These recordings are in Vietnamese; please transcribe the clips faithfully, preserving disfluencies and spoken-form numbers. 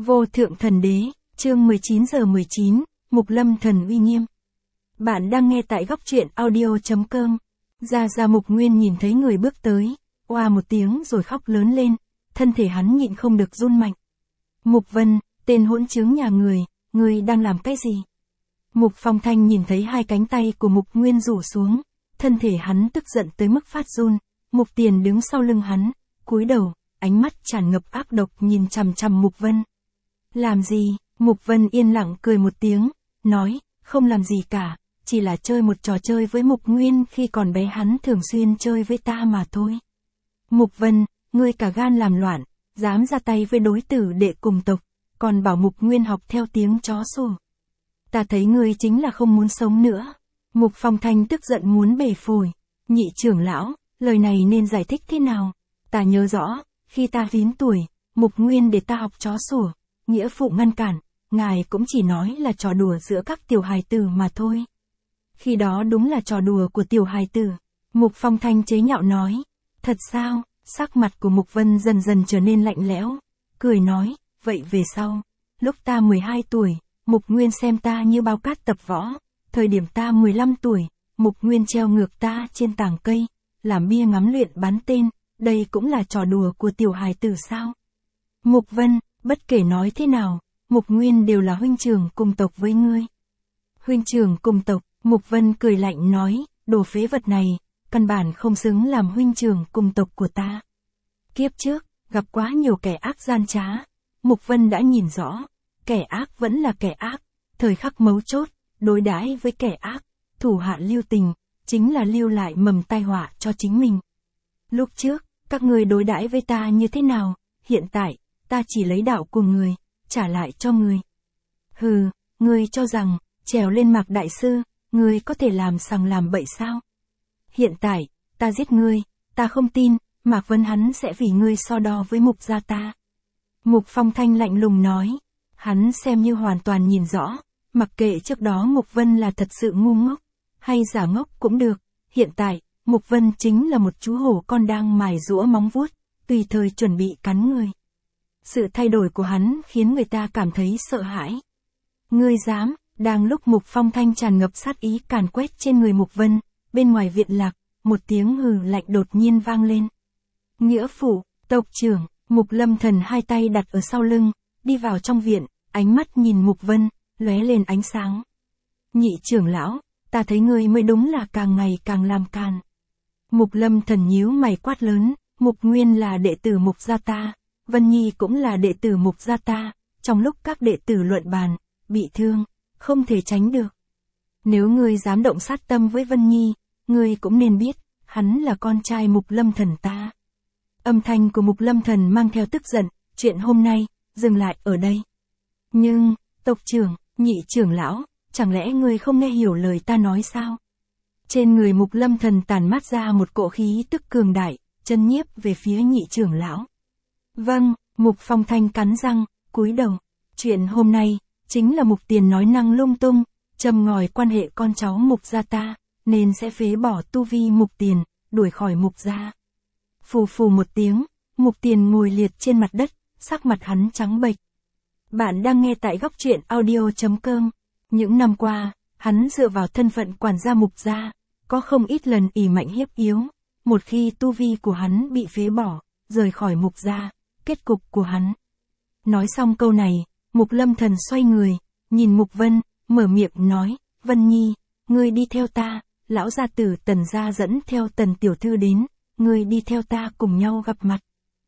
Vô thượng thần đế, chương mười chín giờ mười chín, Mục Lâm thần uy nghiêm. Bạn đang nghe tại góc truyện audio chấm com. Ra ra Mục Nguyên nhìn thấy người bước tới, oa một tiếng rồi khóc lớn lên, thân thể hắn nhịn không được run mạnh. Mục Vân, tên hỗn trướng nhà người, ngươi đang làm cái gì? Mục Phong Thanh nhìn thấy hai cánh tay của Mục Nguyên rủ xuống, thân thể hắn tức giận tới mức phát run. Mục Tiền đứng sau lưng hắn, cúi đầu, ánh mắt tràn ngập ác độc nhìn chằm chằm Mục Vân. Làm gì? Mục Vân yên lặng cười một tiếng, nói, không làm gì cả, chỉ là chơi một trò chơi với Mục Nguyên khi còn bé hắn thường xuyên chơi với ta mà thôi. Mục Vân, ngươi cả gan làm loạn, dám ra tay với đối tử đệ cùng tộc, còn bảo Mục Nguyên học theo tiếng chó sủa. Ta thấy ngươi chính là không muốn sống nữa. Mục Phong Thanh tức giận muốn bể phổi. Nhị trưởng lão, lời này nên giải thích thế nào? Ta nhớ rõ, khi ta chín tuổi, Mục Nguyên để ta học chó sủa, nghĩa phụ ngăn cản, ngài cũng chỉ nói là trò đùa giữa các tiểu hài tử mà thôi. Khi đó đúng là trò đùa của tiểu hài tử. Mục Phong Thanh chế nhạo nói, thật sao? Sắc mặt của Mục Vân dần dần trở nên lạnh lẽo, cười nói, vậy về sau, lúc ta mười hai tuổi, Mục Nguyên xem ta như bao cát tập võ, thời điểm ta mười lăm tuổi, Mục Nguyên treo ngược ta trên tảng cây, làm bia ngắm luyện bắn tên, đây cũng là trò đùa của tiểu hài tử sao? Mục Vân, bất kể nói thế nào, Mục Nguyên đều là huynh trưởng cùng tộc với ngươi. Huynh trưởng cùng tộc, Mục Vân cười lạnh nói, đồ phế vật này, căn bản không xứng làm huynh trưởng cùng tộc của ta. Kiếp trước, gặp quá nhiều kẻ ác gian trá, Mục Vân đã nhìn rõ, kẻ ác vẫn là kẻ ác, thời khắc mấu chốt, đối đãi với kẻ ác, thủ hạ lưu tình, chính là lưu lại mầm tai họa cho chính mình. Lúc trước, các ngươi đối đãi với ta như thế nào, hiện tại, ta chỉ lấy đạo của người, trả lại cho người. Hừ, ngươi cho rằng, trèo lên Mạc Đại Sư, ngươi có thể làm sằng làm bậy sao? Hiện tại, ta giết ngươi, ta không tin, Mạc Vân hắn sẽ vì ngươi so đo với Mục gia ta. Mục Phong Thanh lạnh lùng nói, hắn xem như hoàn toàn nhìn rõ, mặc kệ trước đó Mục Vân là thật sự ngu ngốc, hay giả ngốc cũng được, hiện tại, Mục Vân chính là một chú hổ con đang mài giũa móng vuốt, tùy thời chuẩn bị cắn người. Sự thay đổi của hắn khiến người ta cảm thấy sợ hãi. Ngươi dám, đang lúc Mục Phong Thanh tràn ngập sát ý càn quét trên người Mục Vân, bên ngoài viện lạc, một tiếng hừ lạnh đột nhiên vang lên. Nghĩa phụ, tộc trưởng, Mục Lâm thần hai tay đặt ở sau lưng, đi vào trong viện, ánh mắt nhìn Mục Vân, lóe lên ánh sáng. Nhị trưởng lão, ta thấy ngươi mới đúng là càng ngày càng làm càn. Mục Lâm thần nhíu mày quát lớn, Mục Nguyên là đệ tử Mục gia ta, Vân Nhi cũng là đệ tử Mục gia ta, trong lúc các đệ tử luận bàn, bị thương, không thể tránh được. Nếu ngươi dám động sát tâm với Vân Nhi, ngươi cũng nên biết, hắn là con trai Mục Lâm thần ta. Âm thanh của Mục Lâm thần mang theo tức giận, chuyện hôm nay, dừng lại ở đây. Nhưng, tộc trưởng, nhị trưởng lão, chẳng lẽ ngươi không nghe hiểu lời ta nói sao? Trên người Mục Lâm thần tản mát ra một cỗ khí tức cường đại, chân nhiếp về phía nhị trưởng lão. Vâng, Mục Phong Thanh cắn răng, cúi đầu. Chuyện hôm nay, chính là Mục Tiền nói năng lung tung, châm ngòi quan hệ con cháu Mục gia ta, nên sẽ phế bỏ tu vi Mục Tiền, đuổi khỏi Mục gia. Phù phù một tiếng, Mục Tiền ngồi liệt trên mặt đất, sắc mặt hắn trắng bệch. Bạn đang nghe tại góc truyện audio chấm com. Những năm qua, hắn dựa vào thân phận quản gia Mục gia, có không ít lần ỷ mạnh hiếp yếu. Một khi tu vi của hắn bị phế bỏ, rời khỏi Mục gia, kết cục của hắn. Nói xong câu này, Mục Lâm thần xoay người, nhìn Mục Vân, mở miệng nói, Vân Nhi, ngươi đi theo ta, lão gia tử Tần gia dẫn theo Tần tiểu thư đến, ngươi đi theo ta cùng nhau gặp mặt.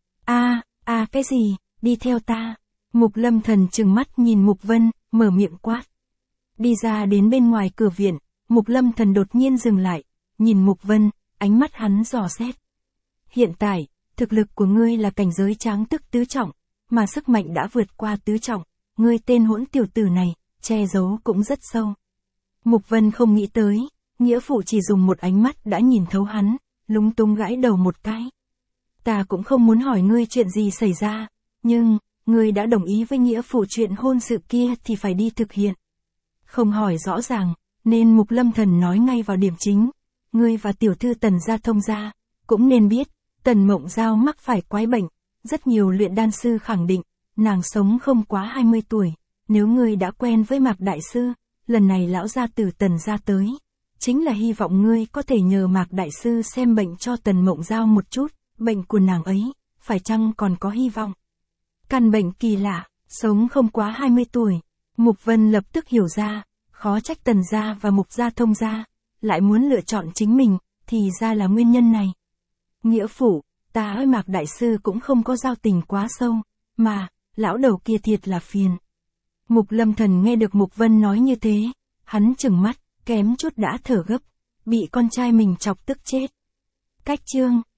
A, a à, cái gì, đi theo ta? Mục Lâm thần trừng mắt nhìn Mục Vân, mở miệng quát. Đi ra đến bên ngoài cửa viện, Mục Lâm thần đột nhiên dừng lại, nhìn Mục Vân, ánh mắt hắn dò xét. Hiện tại, thực lực của ngươi là cảnh giới tráng tức tứ trọng, mà sức mạnh đã vượt qua tứ trọng, ngươi tên hỗn tiểu tử này, che giấu cũng rất sâu. Mục Vân không nghĩ tới, nghĩa phụ chỉ dùng một ánh mắt đã nhìn thấu hắn, lúng túng gãi đầu một cái. Ta cũng không muốn hỏi ngươi chuyện gì xảy ra, nhưng, ngươi đã đồng ý với nghĩa phụ chuyện hôn sự kia thì phải đi thực hiện. Không hỏi rõ ràng, nên Mục Lâm thần nói ngay vào điểm chính, ngươi và tiểu thư Tần gia thông gia, cũng nên biết, Tần Mộng Giao mắc phải quái bệnh, rất nhiều luyện đan sư khẳng định, nàng sống không quá hai mươi tuổi, nếu ngươi đã quen với Mạc Đại Sư, lần này lão gia từ Tần gia tới, chính là hy vọng ngươi có thể nhờ Mạc Đại Sư xem bệnh cho Tần Mộng Giao một chút, bệnh của nàng ấy, phải chăng còn có hy vọng. Căn bệnh kỳ lạ, sống không quá hai mươi tuổi, Mục Vân lập tức hiểu ra, khó trách Tần gia và Mục gia Thông gia, lại muốn lựa chọn chính mình, thì ra là nguyên nhân này. Nghĩa phụ, ta với Mạc Đại Sư cũng không có giao tình quá sâu, mà, lão đầu kia thiệt là phiền. Mục Lâm Thần nghe được Mục Vân nói như thế, hắn trừng mắt, kém chút đã thở gấp, bị con trai mình chọc tức chết. Cách chương